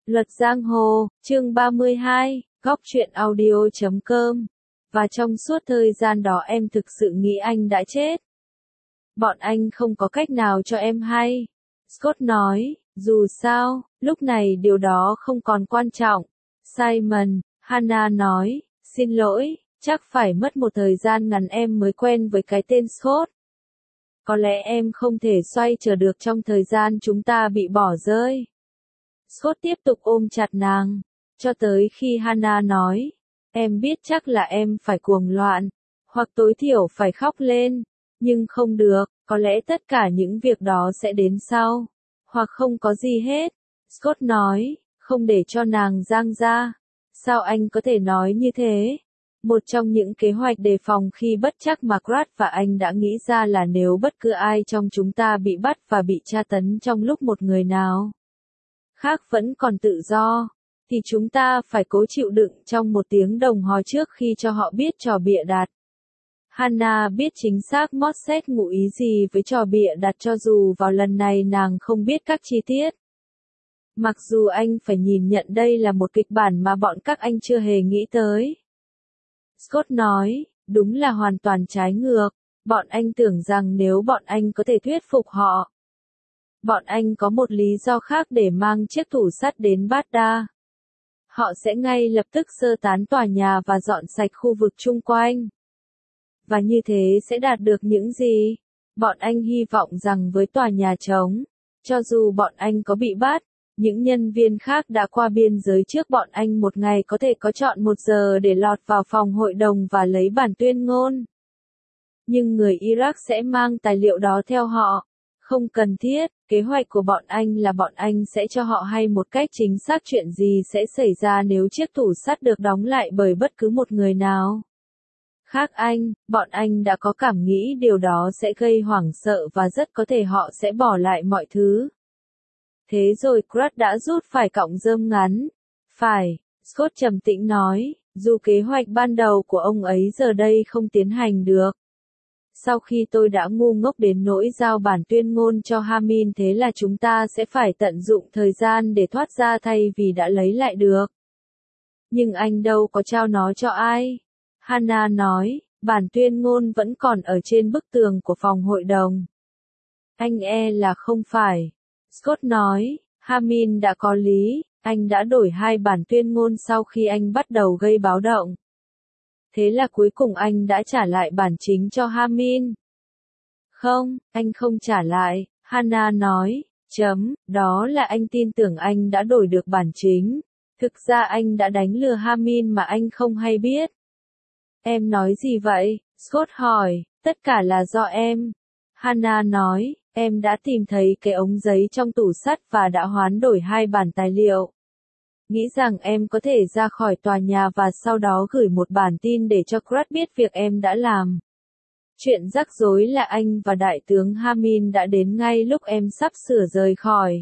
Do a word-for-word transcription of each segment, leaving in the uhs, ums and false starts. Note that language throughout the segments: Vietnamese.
Luật Giang Hồ, chương ba mươi hai, góc truyện audio chấm com. Và trong suốt thời gian đó em thực sự nghĩ anh đã chết. Bọn anh không có cách nào cho em hay. Scott nói, dù sao, lúc này điều đó không còn quan trọng. Simon, Hannah nói, xin lỗi, chắc phải mất một thời gian ngắn em mới quen với cái tên Scott. Có lẽ em không thể xoay trở được trong thời gian chúng ta bị bỏ rơi. Scott tiếp tục ôm chặt nàng, cho tới khi Hannah nói, em biết chắc là em phải cuồng loạn, hoặc tối thiểu phải khóc lên, nhưng không được, có lẽ tất cả những việc đó sẽ đến sau, hoặc không có gì hết. Scott nói, không để cho nàng giang ra. Sao anh có thể nói như thế? Một trong những kế hoạch đề phòng khi bất trắc mà Pratt và anh đã nghĩ ra là nếu bất cứ ai trong chúng ta bị bắt và bị tra tấn trong lúc một người nào khác vẫn còn tự do, thì chúng ta phải cố chịu đựng trong một tiếng đồng hồ trước khi cho họ biết trò bịa đặt. Hannah biết chính xác Mosset ngụ ý gì với trò bịa đặt cho dù vào lần này nàng không biết các chi tiết. Mặc dù anh phải nhìn nhận đây là một kịch bản mà bọn các anh chưa hề nghĩ tới. Scott nói, đúng là hoàn toàn trái ngược, bọn anh tưởng rằng nếu bọn anh có thể thuyết phục họ, bọn anh có một lý do khác để mang chiếc tủ sắt đến Baghdad. Họ sẽ ngay lập tức sơ tán tòa nhà và dọn sạch khu vực chung quanh. Và như thế sẽ đạt được những gì? Bọn anh hy vọng rằng với tòa nhà trống, cho dù bọn anh có bị bắt, những nhân viên khác đã qua biên giới trước bọn anh một ngày có thể có chọn một giờ để lọt vào phòng hội đồng và lấy bản tuyên ngôn. Nhưng người Iraq sẽ mang tài liệu đó theo họ. Không cần thiết, kế hoạch của bọn anh là bọn anh sẽ cho họ hay một cách chính xác chuyện gì sẽ xảy ra nếu chiếc tủ sắt được đóng lại bởi bất cứ một người nào khác anh, bọn anh đã có cảm nghĩ điều đó sẽ gây hoảng sợ và rất có thể họ sẽ bỏ lại mọi thứ. Thế rồi Pratt đã rút phải cọng rơm ngắn. Phải, Scott trầm tĩnh nói, dù kế hoạch ban đầu của ông ấy giờ đây không tiến hành được. Sau khi tôi đã ngu ngốc đến nỗi giao bản tuyên ngôn cho Hamin thế là chúng ta sẽ phải tận dụng thời gian để thoát ra thay vì đã lấy lại được. Nhưng anh đâu có trao nó cho ai. Hannah nói, bản tuyên ngôn vẫn còn ở trên bức tường của phòng hội đồng. Anh e là không phải. Scott nói, Hamin đã có lý, anh đã đổi hai bản tuyên ngôn sau khi anh bắt đầu gây báo động. Thế là cuối cùng anh đã trả lại bản chính cho Hamin. Không, anh không trả lại, Hannah nói, chấm, đó là anh tin tưởng anh đã đổi được bản chính. Thực ra anh đã đánh lừa Hamin mà anh không hay biết. Em nói gì vậy? Scott hỏi, tất cả là do em. Hannah nói, em đã tìm thấy cái ống giấy trong tủ sắt và đã hoán đổi hai bản tài liệu. Nghĩ rằng em có thể ra khỏi tòa nhà và sau đó gửi một bản tin để cho Pratt biết việc em đã làm. Chuyện rắc rối là anh và đại tướng Hamin đã đến ngay lúc em sắp sửa rời khỏi.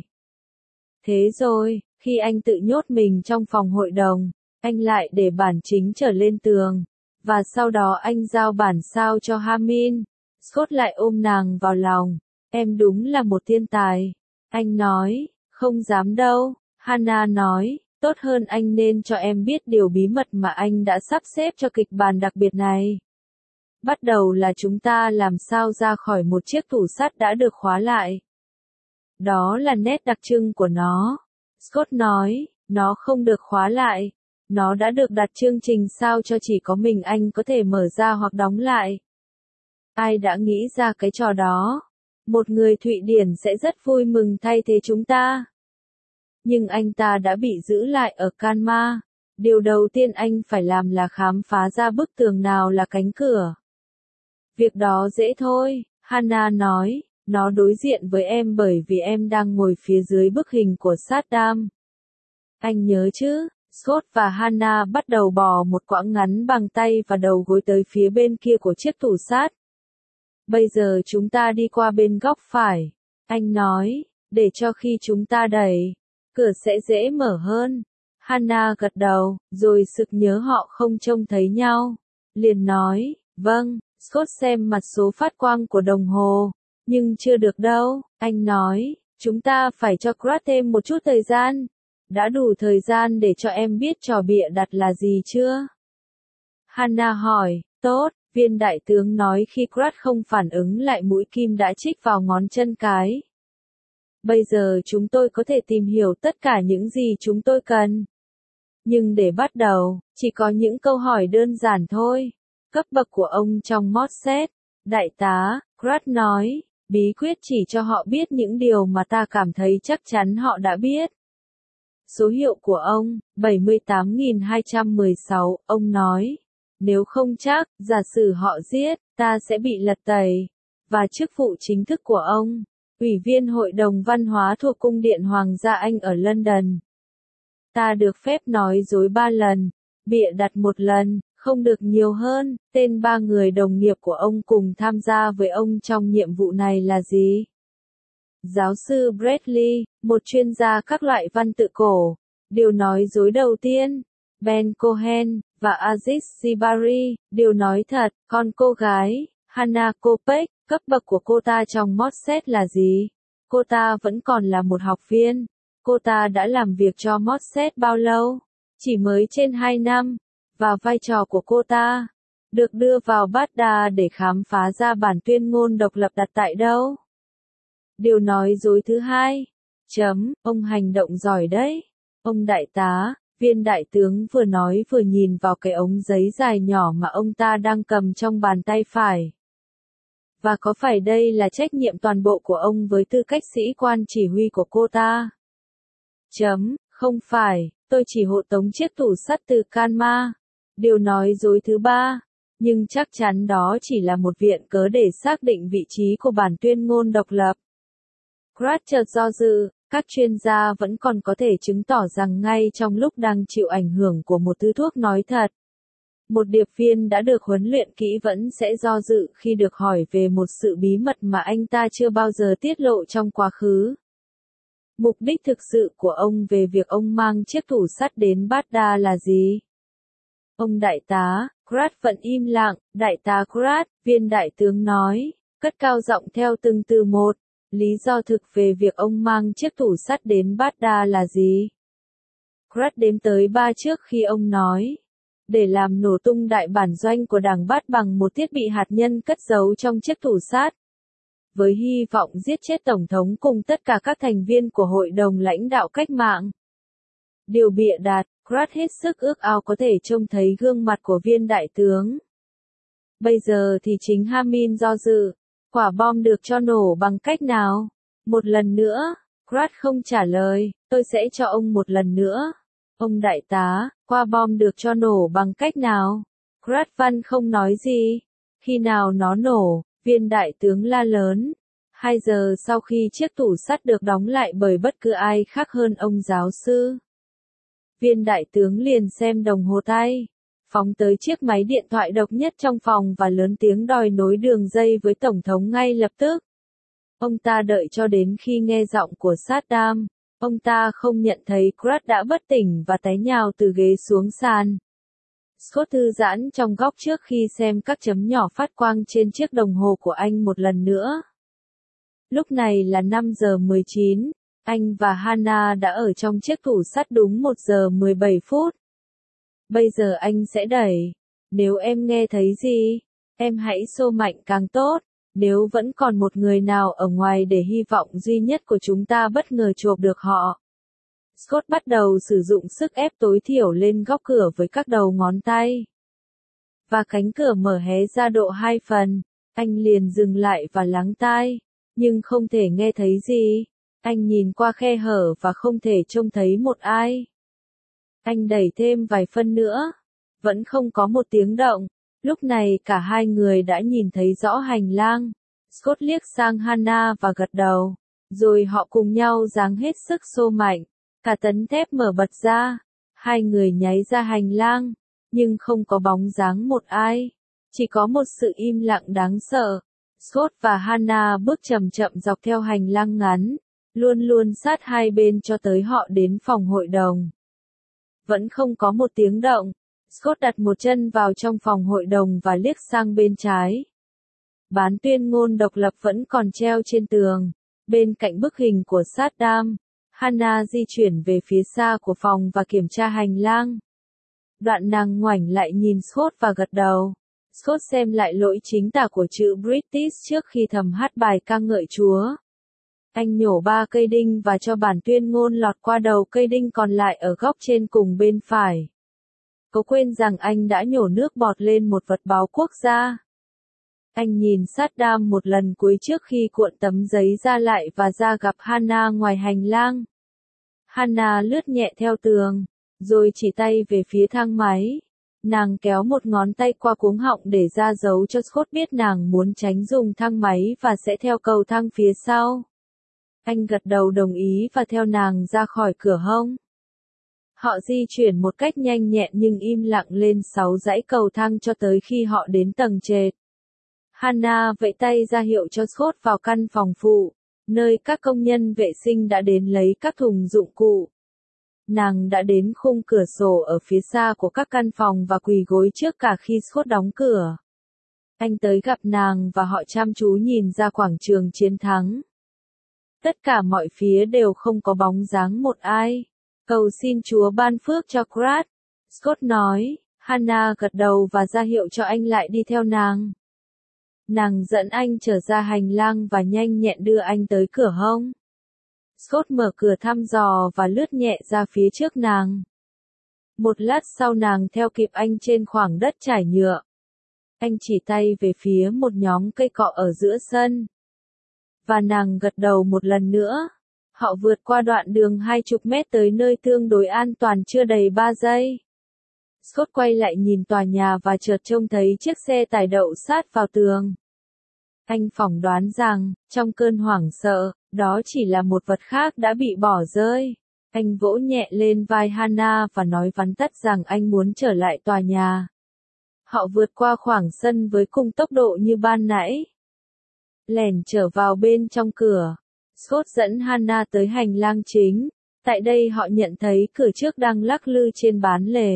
Thế rồi, khi anh tự nhốt mình trong phòng hội đồng, anh lại để bản chính trở lên tường, và sau đó anh giao bản sao cho Hamin. Scott lại ôm nàng vào lòng. Em đúng là một thiên tài. Anh nói, không dám đâu. Hannah nói, tốt hơn anh nên cho em biết điều bí mật mà anh đã sắp xếp cho kịch bản đặc biệt này. Bắt đầu là chúng ta làm sao ra khỏi một chiếc tủ sắt đã được khóa lại. Đó là nét đặc trưng của nó. Scott nói, nó không được khóa lại. Nó đã được đặt chương trình sao cho chỉ có mình anh có thể mở ra hoặc đóng lại. Ai đã nghĩ ra cái trò đó? Một người Thụy Điển sẽ rất vui mừng thay thế chúng ta. Nhưng anh ta đã bị giữ lại ở Canma. Điều đầu tiên anh phải làm là khám phá ra bức tường nào là cánh cửa. Việc đó dễ thôi, Hannah nói, nó đối diện với em bởi vì em đang ngồi phía dưới bức hình của Saddam. Anh nhớ chứ? Scott và Hannah bắt đầu bò một quãng ngắn bằng tay và đầu gối tới phía bên kia của chiếc tủ sắt. Bây giờ chúng ta đi qua bên góc phải. Anh nói, để cho khi chúng ta đẩy, cửa sẽ dễ mở hơn. Hannah gật đầu, rồi sực nhớ họ không trông thấy nhau. Liền nói, vâng, Scott xem mặt số phát quang của đồng hồ. Nhưng chưa được đâu, anh nói, chúng ta phải cho Pratt thêm một chút thời gian. Đã đủ thời gian để cho em biết trò bịa đặt là gì chưa? Hannah hỏi, tốt, viên đại tướng nói khi Crat không phản ứng lại mũi kim đã chích vào ngón chân cái. Bây giờ chúng tôi có thể tìm hiểu tất cả những gì chúng tôi cần. Nhưng để bắt đầu, chỉ có những câu hỏi đơn giản thôi. Cấp bậc của ông trong Mossad, đại tá, Crat nói, bí quyết chỉ cho họ biết những điều mà ta cảm thấy chắc chắn họ đã biết. Số hiệu của ông, bảy mươi tám nghìn hai trăm mười sáu, ông nói. Nếu không chắc, giả sử họ giết, ta sẽ bị lật tẩy. Và chức vụ chính thức của ông, Ủy viên Hội đồng Văn hóa thuộc Cung điện Hoàng gia Anh ở London. Ta được phép nói dối ba lần, bịa đặt một lần, không được nhiều hơn. Tên ba người đồng nghiệp của ông cùng tham gia với ông trong nhiệm vụ này là gì? Giáo sư Bradley, một chuyên gia các loại văn tự cổ. Điều nói dối đầu tiên. Ben Cohen, và Aziz Sibari, điều nói thật, còn cô gái, Hannah Kopek, cấp bậc của cô ta trong Mossad là gì? Cô ta vẫn còn là một học viên. Cô ta đã làm việc cho Mossad bao lâu? Chỉ mới trên hai năm. Và vai trò của cô ta được đưa vào Baghdad để khám phá ra bản tuyên ngôn độc lập đặt tại đâu? Điều nói dối thứ hai. Chấm, ông hành động giỏi đấy. Ông đại tá, viên đại tướng vừa nói vừa nhìn vào cái ống giấy dài nhỏ mà ông ta đang cầm trong bàn tay phải. Và có phải đây là trách nhiệm toàn bộ của ông với tư cách sĩ quan chỉ huy của cô ta? Chấm, không phải, tôi chỉ hộ tống chiếc tủ sắt từ Kanma. Điều nói dối thứ ba. Nhưng chắc chắn đó chỉ là một viện cớ để xác định vị trí của bản tuyên ngôn độc lập. Crat chợt do dự, các chuyên gia vẫn còn có thể chứng tỏ rằng ngay trong lúc đang chịu ảnh hưởng của một thứ thuốc nói thật, một điệp viên đã được huấn luyện kỹ vẫn sẽ do dự khi được hỏi về một sự bí mật mà anh ta chưa bao giờ tiết lộ trong quá khứ. Mục đích thực sự của ông về việc ông mang chiếc tủ sắt đến Baghdad là gì? Ông đại tá, Crat vẫn im lặng. Đại tá Crat, viên đại tướng nói, cất cao giọng theo từng từ một. Lý do thực về việc ông mang chiếc tủ sắt đến Baghdad là gì? Crat đếm tới ba trước khi ông nói. Để làm nổ tung đại bản doanh của đảng Baath bằng một thiết bị hạt nhân cất giấu trong chiếc tủ sắt. Với hy vọng giết chết Tổng thống cùng tất cả các thành viên của Hội đồng lãnh đạo cách mạng. Điều bịa đặt, Crat hết sức ước ao có thể trông thấy gương mặt của viên đại tướng. Bây giờ thì chính Hamin do dự. Quả bom được cho nổ bằng cách nào? Một lần nữa, Crat không trả lời, tôi sẽ cho ông một lần nữa. Ông đại tá, quả bom được cho nổ bằng cách nào? Crat văn không nói gì. Khi nào nó nổ, viên đại tướng la lớn. Hai giờ sau khi chiếc tủ sắt được đóng lại bởi bất cứ ai khác hơn ông giáo sư. Viên đại tướng liền xem đồng hồ tay. Phóng tới chiếc máy điện thoại độc nhất trong phòng và lớn tiếng đòi nối đường dây với Tổng thống ngay lập tức. Ông ta đợi cho đến khi nghe giọng của Saddam. Ông ta không nhận thấy Crat đã bất tỉnh và té nhào từ ghế xuống sàn. Scott thư giãn trong góc trước khi xem các chấm nhỏ phát quang trên chiếc đồng hồ của anh một lần nữa. Lúc này là năm giờ mười chín. Anh và Hannah đã ở trong chiếc tủ sắt đúng một giờ mười bảy phút. Bây giờ anh sẽ đẩy. Nếu em nghe thấy gì, em hãy xô mạnh càng tốt. Nếu vẫn còn một người nào ở ngoài để hy vọng duy nhất của chúng ta bất ngờ chộp được họ. Scott bắt đầu sử dụng sức ép tối thiểu lên góc cửa với các đầu ngón tay. Và cánh cửa mở hé ra độ hai phần. Anh liền dừng lại và lắng tai. Nhưng không thể nghe thấy gì. Anh nhìn qua khe hở và không thể trông thấy một ai. Anh đẩy thêm vài phân nữa. Vẫn không có một tiếng động. Lúc này cả hai người đã nhìn thấy rõ hành lang. Scott liếc sang Hannah và gật đầu. Rồi họ cùng nhau giáng hết sức xô mạnh. Cả tấn thép mở bật ra. Hai người nháy ra hành lang. Nhưng không có bóng dáng một ai. Chỉ có một sự im lặng đáng sợ. Scott và Hannah bước chậm chậm dọc theo hành lang ngắn. Luôn luôn sát hai bên cho tới họ đến phòng hội đồng. Vẫn không có một tiếng động. Scott đặt một chân vào trong phòng hội đồng và liếc sang bên trái. Bán tuyên ngôn độc lập vẫn còn treo trên tường, bên cạnh bức hình của Saddam. Hannah di chuyển về phía xa của phòng và kiểm tra hành lang. Đoạn nàng ngoảnh lại nhìn Scott và gật đầu. Scott xem lại lỗi chính tả của chữ British trước khi thầm hát bài ca ngợi Chúa. Anh nhổ ba cây đinh và cho bản tuyên ngôn lọt qua đầu cây đinh còn lại ở góc trên cùng bên phải. Có quên rằng anh đã nhổ nước bọt lên một vật báo quốc gia. Anh nhìn Saddam một lần cuối trước khi cuộn tấm giấy ra lại và ra gặp Hannah ngoài hành lang. Hannah lướt nhẹ theo tường, rồi chỉ tay về phía thang máy. Nàng kéo một ngón tay qua cuống họng để ra dấu cho Scott biết nàng muốn tránh dùng thang máy và sẽ theo cầu thang phía sau. Anh gật đầu đồng ý và theo nàng ra khỏi cửa hông. Họ di chuyển một cách nhanh nhẹn nhưng im lặng lên sáu dãy cầu thang cho tới khi họ đến tầng trệt. Hannah vẫy tay ra hiệu cho Scott vào căn phòng phụ, nơi các công nhân vệ sinh đã đến lấy các thùng dụng cụ. Nàng đã đến khung cửa sổ ở phía xa của các căn phòng và quỳ gối trước cả khi Scott đóng cửa. Anh tới gặp nàng và họ chăm chú nhìn ra quảng trường chiến thắng. Tất cả mọi phía đều không có bóng dáng một ai. Cầu xin Chúa ban phước cho Krat, Scott nói. Hannah gật đầu và ra hiệu cho anh lại đi theo nàng. Nàng dẫn anh trở ra hành lang và nhanh nhẹn đưa anh tới cửa hông. Scott mở cửa thăm dò và lướt nhẹ ra phía trước nàng. Một lát sau nàng theo kịp anh trên khoảng đất trải nhựa. Anh chỉ tay về phía một nhóm cây cọ ở giữa sân. Và nàng gật đầu một lần nữa. Họ vượt qua đoạn đường hai chục mét tới nơi tương đối an toàn chưa đầy ba giây. Scott quay lại nhìn tòa nhà và chợt trông thấy chiếc xe tải đậu sát vào tường. Anh phỏng đoán rằng, trong cơn hoảng sợ, đó chỉ là một vật khác đã bị bỏ rơi. Anh vỗ nhẹ lên vai Hannah và nói vắn tắt rằng anh muốn trở lại tòa nhà. Họ vượt qua khoảng sân với cùng tốc độ như ban nãy. Lẻn trở vào bên trong cửa. Scott dẫn Hannah tới hành lang chính. Tại đây họ nhận thấy cửa trước đang lắc lư trên bán lề.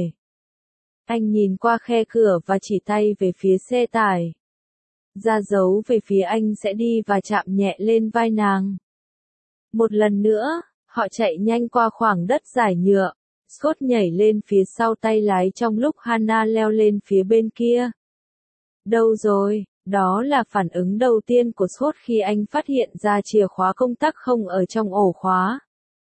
Anh nhìn qua khe cửa và chỉ tay về phía xe tải. Ra dấu về phía anh sẽ đi và chạm nhẹ lên vai nàng. Một lần nữa, họ chạy nhanh qua khoảng đất trải nhựa. Scott nhảy lên phía sau tay lái trong lúc Hannah leo lên phía bên kia. Đâu rồi? Đó là phản ứng đầu tiên của Scott khi anh phát hiện ra chìa khóa công tắc không ở trong ổ khóa.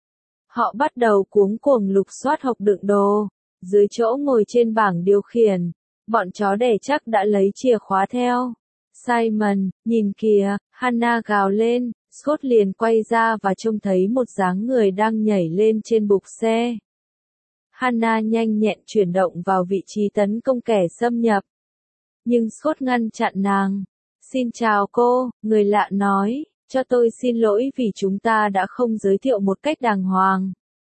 Họ bắt đầu cuống cuồng lục soát hộc đựng đồ. Dưới chỗ ngồi trên bảng điều khiển, bọn chó đẻ chắc đã lấy chìa khóa theo. Simon, nhìn kìa, Hannah gào lên. Scott liền quay ra và trông thấy một dáng người đang nhảy lên trên bục xe. Hannah nhanh nhẹn chuyển động vào vị trí tấn công kẻ xâm nhập. Nhưng Scott ngăn chặn nàng. Xin chào cô, người lạ nói, cho tôi xin lỗi vì chúng ta đã không giới thiệu một cách đàng hoàng.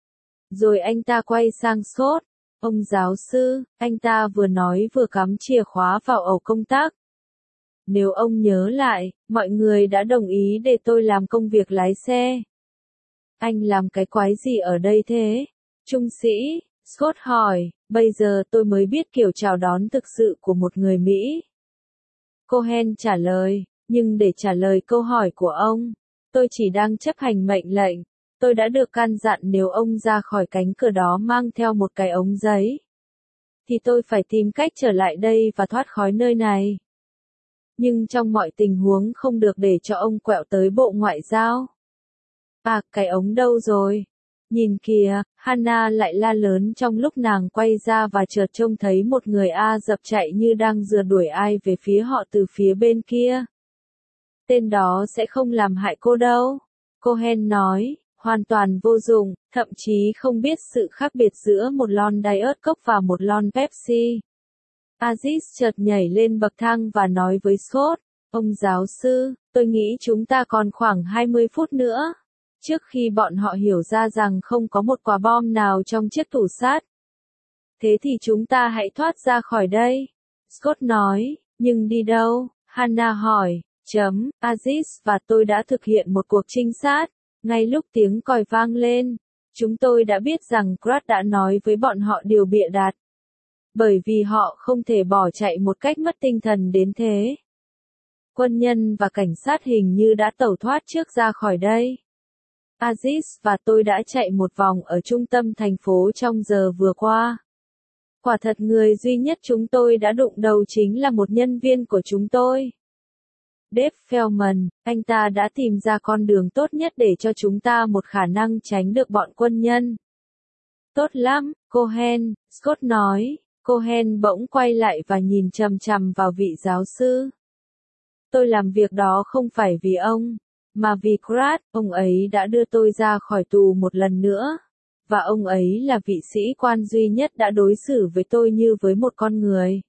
Rồi anh ta quay sang Scott. Ông giáo sư, anh ta vừa nói vừa cắm chìa khóa vào ổ công tắc. Nếu ông nhớ lại, mọi người đã đồng ý để tôi làm công việc lái xe. Anh làm cái quái gì ở đây thế? Trung sĩ, Scott hỏi, bây giờ tôi mới biết kiểu chào đón thực sự của một người Mỹ. Cohen trả lời, nhưng để trả lời câu hỏi của ông, tôi chỉ đang chấp hành mệnh lệnh. Tôi đã được căn dặn nếu ông ra khỏi cánh cửa đó mang theo một cái ống giấy, thì tôi phải tìm cách trở lại đây và thoát khỏi nơi này. Nhưng trong mọi tình huống không được để cho ông quẹo tới Bộ Ngoại giao. À, cái ống đâu rồi? Nhìn kìa, Hannah lại la lớn trong lúc nàng quay ra và chợt trông thấy một người A dập chạy như đang rượt đuổi ai về phía họ từ phía bên kia. Tên đó sẽ không làm hại cô đâu. Cohen nói, hoàn toàn vô dụng, thậm chí không biết sự khác biệt giữa một lon Diet Coke và một lon Pepsi. Aziz chợt nhảy lên bậc thang và nói với Scott, ông giáo sư, tôi nghĩ chúng ta còn khoảng hai mươi phút nữa. Trước khi bọn họ hiểu ra rằng không có một quả bom nào trong chiếc tủ sắt. Thế thì chúng ta hãy thoát ra khỏi đây. Scott nói, nhưng đi đâu? Hannah hỏi, chấm, Aziz và tôi đã thực hiện một cuộc trinh sát. Ngay lúc tiếng còi vang lên, chúng tôi đã biết rằng Krat đã nói với bọn họ điều bịa đặt. Bởi vì họ không thể bỏ chạy một cách mất tinh thần đến thế. Quân nhân và cảnh sát hình như đã tẩu thoát trước ra khỏi đây. Aziz và tôi đã chạy một vòng ở trung tâm thành phố trong giờ vừa qua. Quả thật người duy nhất chúng tôi đã đụng đầu chính là một nhân viên của chúng tôi. Dave Feldman, anh ta đã tìm ra con đường tốt nhất để cho chúng ta một khả năng tránh được bọn quân nhân. Tốt lắm, Cohen, Scott nói. Cohen bỗng quay lại và nhìn chằm chằm vào vị giáo sư. Tôi làm việc đó không phải vì ông, mà vì Pratt, ông ấy đã đưa tôi ra khỏi tù một lần nữa. Và ông ấy là vị sĩ quan duy nhất đã đối xử với tôi như với một con người.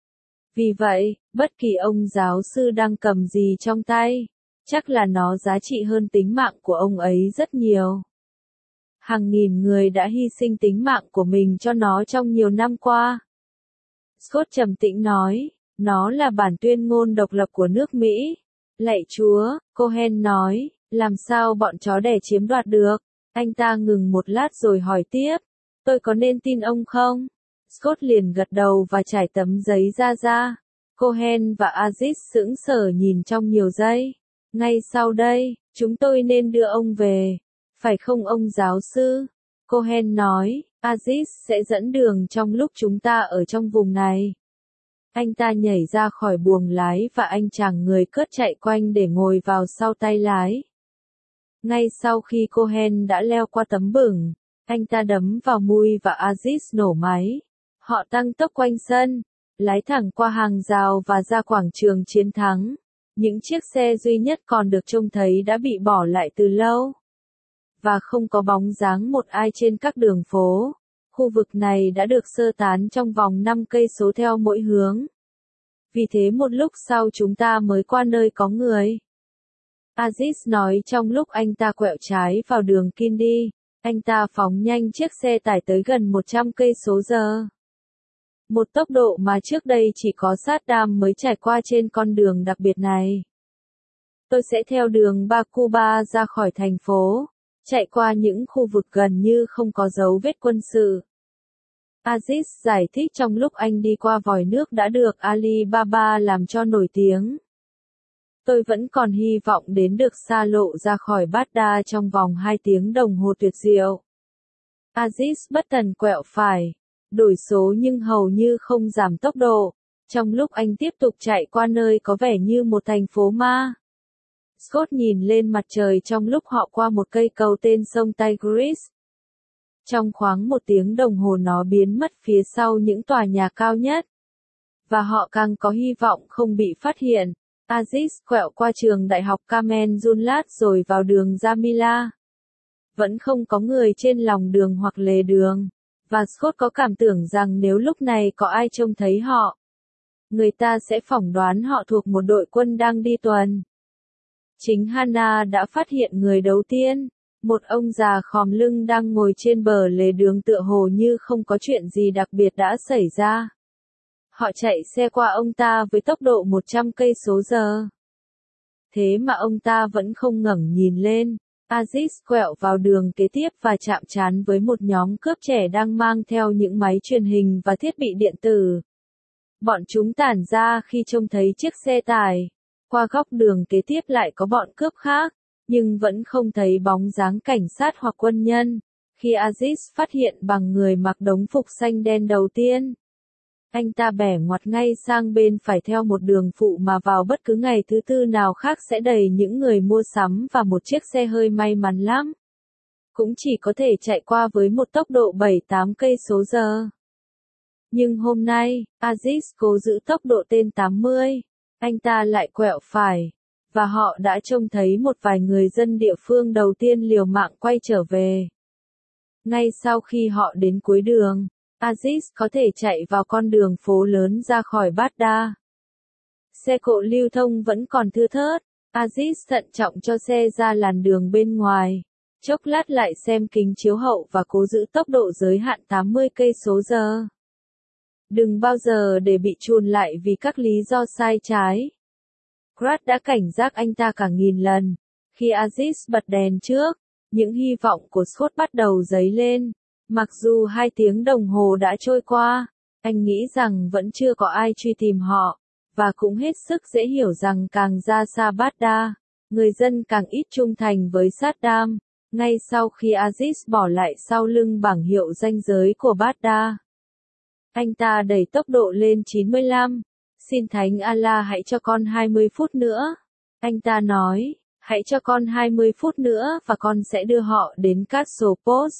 Vì vậy, bất kỳ ông giáo sư đang cầm gì trong tay, chắc là nó giá trị hơn tính mạng của ông ấy rất nhiều. Hàng nghìn người đã hy sinh tính mạng của mình cho nó trong nhiều năm qua. Scott trầm tĩnh nói, nó là bản tuyên ngôn độc lập của nước Mỹ. Lạy Chúa, Cohen nói, làm sao bọn chó đẻ chiếm đoạt được? Anh ta ngừng một lát rồi hỏi tiếp, tôi có nên tin ông không? Scott liền gật đầu và trải tấm giấy ra ra. Cohen và Aziz sững sờ nhìn trong nhiều giây. Ngay sau đây, chúng tôi nên đưa ông về. Phải không ông giáo sư? Cohen nói, Aziz sẽ dẫn đường trong lúc chúng ta ở trong vùng này. Anh ta nhảy ra khỏi buồng lái và anh chàng người cớt chạy quanh để ngồi vào sau tay lái. Ngay sau khi Cohen đã leo qua tấm bửng, anh ta đấm vào mui và Aziz nổ máy. Họ tăng tốc quanh sân, lái thẳng qua hàng rào và ra quảng trường chiến thắng. Những chiếc xe duy nhất còn được trông thấy đã bị bỏ lại từ lâu. Và không có bóng dáng một ai trên các đường phố. Khu vực này đã được sơ tán trong vòng năm cây số theo mỗi hướng. Vì thế một lúc sau chúng ta mới qua nơi có người. Aziz nói trong lúc anh ta quẹo trái vào đường Kindi, anh ta phóng nhanh chiếc xe tải tới gần một trăm cây số giờ. Một tốc độ mà trước đây chỉ có Saddam mới trải qua trên con đường đặc biệt này. Tôi sẽ theo đường Bakuba ra khỏi thành phố, chạy qua những khu vực gần như không có dấu vết quân sự. Aziz giải thích trong lúc anh đi qua vòi nước đã được Alibaba làm cho nổi tiếng. Tôi vẫn còn hy vọng đến được xa lộ ra khỏi Baghdad trong vòng hai tiếng đồng hồ tuyệt diệu. Aziz bất thần quẹo phải, đổi số nhưng hầu như không giảm tốc độ, trong lúc anh tiếp tục chạy qua nơi có vẻ như một thành phố ma. Scott nhìn lên mặt trời trong lúc họ qua một cây cầu tên sông Tigris. Trong khoảng một tiếng đồng hồ nó biến mất phía sau những tòa nhà cao nhất. Và họ càng có hy vọng không bị phát hiện. Aziz quẹo qua trường đại học Kamen Junlat rồi vào đường Jamila. Vẫn không có người trên lòng đường hoặc lề đường. Và Scott có cảm tưởng rằng nếu lúc này có ai trông thấy họ, người ta sẽ phỏng đoán họ thuộc một đội quân đang đi tuần. Chính Hannah đã phát hiện người đầu tiên. Một ông già khom lưng đang ngồi trên bờ lề đường tựa hồ như không có chuyện gì đặc biệt đã xảy ra. Họ chạy xe qua ông ta với tốc độ một trăm cây số giờ. Thế mà ông ta vẫn không ngẩng nhìn lên. Aziz quẹo vào đường kế tiếp và chạm trán với một nhóm cướp trẻ đang mang theo những máy truyền hình và thiết bị điện tử. Bọn chúng tản ra khi trông thấy chiếc xe tải. Qua góc đường kế tiếp lại có bọn cướp khác, nhưng vẫn không thấy bóng dáng cảnh sát hoặc quân nhân. Khi Aziz phát hiện bằng người mặc đồng phục xanh đen đầu tiên, anh ta bẻ ngoặt ngay sang bên phải theo một đường phụ mà vào bất cứ ngày thứ tư nào khác sẽ đầy những người mua sắm và một chiếc xe hơi may mắn lắm. Cũng chỉ có thể chạy qua với một tốc độ bảy tám cây số giờ. Nhưng hôm nay, Aziz cố giữ tốc độ tên tám mươi. Anh ta lại quẹo phải. Và họ đã trông thấy một vài người dân địa phương đầu tiên liều mạng quay trở về. Ngay sau khi họ đến cuối đường, Aziz có thể chạy vào con đường phố lớn ra khỏi Baghdad. Xe cộ lưu thông vẫn còn thưa thớt. Aziz thận trọng cho xe ra làn đường bên ngoài. Chốc lát lại xem kính chiếu hậu và cố giữ tốc độ giới hạn tám mươi cây số giờ. Đừng bao giờ để bị chùn lại vì các lý do sai trái. Pratt đã cảnh giác anh ta cả nghìn lần. Khi Aziz bật đèn trước, những hy vọng của Scott bắt đầu dấy lên. Mặc dù hai tiếng đồng hồ đã trôi qua, anh nghĩ rằng vẫn chưa có ai truy tìm họ, và cũng hết sức dễ hiểu rằng càng ra xa Baghdad, người dân càng ít trung thành với Saddam. Ngay sau khi Aziz bỏ lại sau lưng bảng hiệu ranh giới của Baghdad, anh ta đẩy tốc độ lên chín mươi lăm. Xin Thánh Allah hãy cho con hai mươi phút nữa. Anh ta nói, hãy cho con hai mươi phút nữa và con sẽ đưa họ đến Castle Post.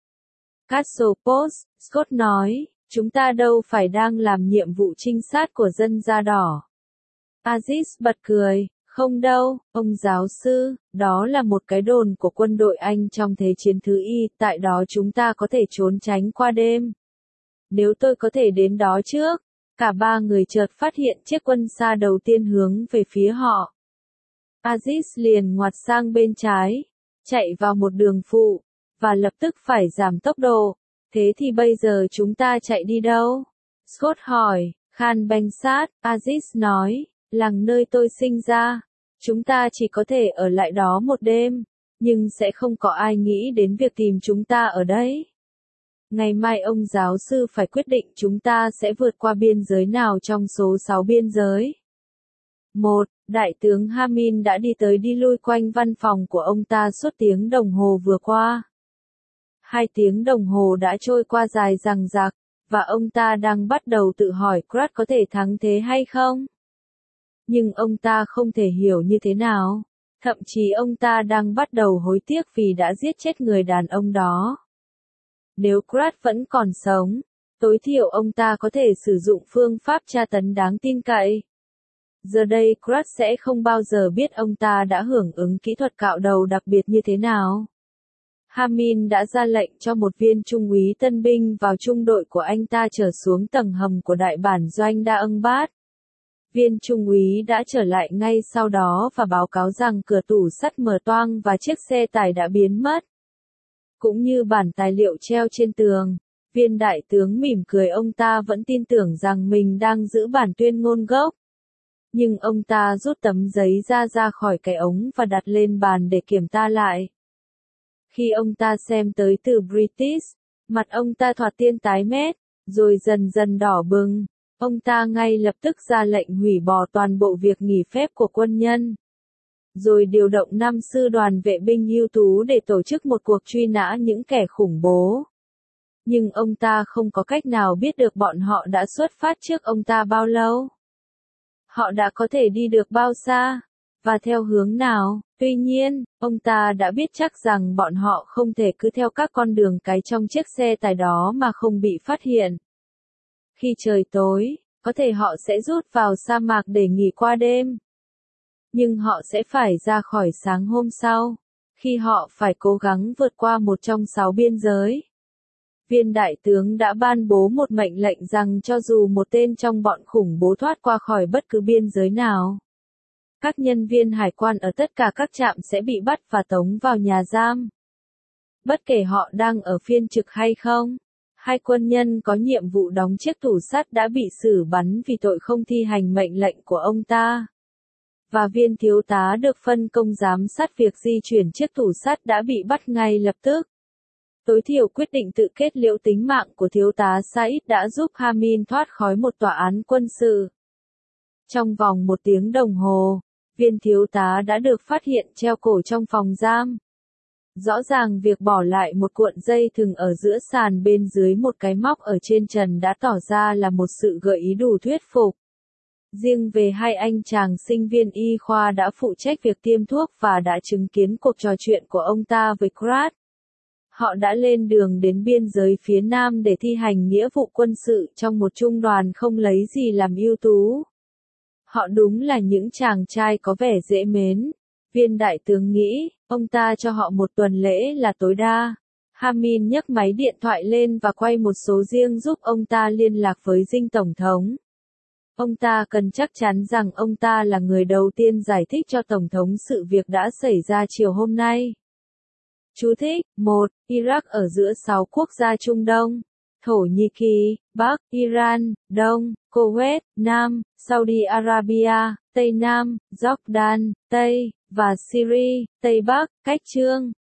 Castle Post, Scott nói, chúng ta đâu phải đang làm nhiệm vụ trinh sát của dân da đỏ. Aziz bật cười, không đâu, ông giáo sư, đó là một cái đồn của quân đội Anh trong Thế chiến thứ Y, tại đó chúng ta có thể trốn tránh qua đêm. Nếu tôi có thể đến đó trước, cả ba người chợt phát hiện chiếc quân xa đầu tiên hướng về phía họ. Aziz liền ngoặt sang bên trái, chạy vào một đường phụ, và lập tức phải giảm tốc độ. Thế thì bây giờ chúng ta chạy đi đâu? Scott hỏi. Khan Bangsat, Aziz nói, làng nơi tôi sinh ra. Chúng ta chỉ có thể ở lại đó một đêm, nhưng sẽ không có ai nghĩ đến việc tìm chúng ta ở đấy. Ngày mai ông giáo sư phải quyết định chúng ta sẽ vượt qua biên giới nào trong số sáu biên giới. một. Đại tướng Hamin đã đi tới đi lui quanh văn phòng của ông ta suốt tiếng đồng hồ vừa qua. Hai tiếng đồng hồ đã trôi qua dài dằng dặc, và ông ta đang bắt đầu tự hỏi Krat có thể thắng thế hay không? Nhưng ông ta không thể hiểu như thế nào. Thậm chí ông ta đang bắt đầu hối tiếc vì đã giết chết người đàn ông đó. Nếu Krat vẫn còn sống, tối thiểu ông ta có thể sử dụng phương pháp tra tấn đáng tin cậy. Giờ đây Krat sẽ không bao giờ biết ông ta đã hưởng ứng kỹ thuật cạo đầu đặc biệt như thế nào. Hamin đã ra lệnh cho một viên trung úy tân binh vào trung đội của anh ta trở xuống tầng hầm của đại bản doanh Da Ưng Bát. Viên trung úy đã trở lại ngay sau đó và báo cáo rằng cửa tủ sắt mở toang và chiếc xe tải đã biến mất. Cũng như bản tài liệu treo trên tường, viên đại tướng mỉm cười, ông ta vẫn tin tưởng rằng mình đang giữ bản tuyên ngôn gốc. Nhưng ông ta rút tấm giấy ra ra khỏi cái ống và đặt lên bàn để kiểm tra lại. Khi ông ta xem tới từ British, mặt ông ta thoạt tiên tái mét, rồi dần dần đỏ bừng. Ông ta ngay lập tức ra lệnh hủy bỏ toàn bộ việc nghỉ phép của quân nhân. Rồi điều động năm sư đoàn vệ binh ưu tú để tổ chức một cuộc truy nã những kẻ khủng bố. Nhưng ông ta không có cách nào biết được bọn họ đã xuất phát trước ông ta bao lâu. Họ đã có thể đi được bao xa, và theo hướng nào. Tuy nhiên, ông ta đã biết chắc rằng bọn họ không thể cứ theo các con đường cái trong chiếc xe tải đó mà không bị phát hiện. Khi trời tối, có thể họ sẽ rút vào sa mạc để nghỉ qua đêm. Nhưng họ sẽ phải ra khỏi sáng hôm sau, khi họ phải cố gắng vượt qua một trong sáu biên giới. Viên đại tướng đã ban bố một mệnh lệnh rằng cho dù một tên trong bọn khủng bố thoát qua khỏi bất cứ biên giới nào, các nhân viên hải quan ở tất cả các trạm sẽ bị bắt và tống vào nhà giam. Bất kể họ đang ở phiên trực hay không, hai quân nhân có nhiệm vụ đóng chiếc tủ sắt đã bị xử bắn vì tội không thi hành mệnh lệnh của ông ta. Và viên thiếu tá được phân công giám sát việc di chuyển chiếc tủ sắt đã bị bắt ngay lập tức. Tối thiểu quyết định tự kết liễu tính mạng của thiếu tá Said đã giúp Hamin thoát khỏi một tòa án quân sự. Trong vòng một tiếng đồng hồ, viên thiếu tá đã được phát hiện treo cổ trong phòng giam. Rõ ràng việc bỏ lại một cuộn dây thừng ở giữa sàn bên dưới một cái móc ở trên trần đã tỏ ra là một sự gợi ý đủ thuyết phục. Riêng về hai anh chàng sinh viên y khoa đã phụ trách việc tiêm thuốc và đã chứng kiến cuộc trò chuyện của ông ta với Krat. Họ đã lên đường đến biên giới phía Nam để thi hành nghĩa vụ quân sự trong một trung đoàn không lấy gì làm ưu tú. Họ đúng là những chàng trai có vẻ dễ mến. Viên đại tướng nghĩ, ông ta cho họ một tuần lễ là tối đa. Hamin nhấc máy điện thoại lên và quay một số riêng giúp ông ta liên lạc với dinh tổng thống. Ông ta cần chắc chắn rằng ông ta là người đầu tiên giải thích cho tổng thống sự việc đã xảy ra chiều hôm nay. Chú thích: một. Iraq ở giữa sáu quốc gia Trung Đông: Thổ Nhĩ Kỳ, Bắc, Iran, Đông, Kuwait, Nam, Saudi Arabia, Tây Nam, Jordan, Tây, và Syria, Tây Bắc. Cách chương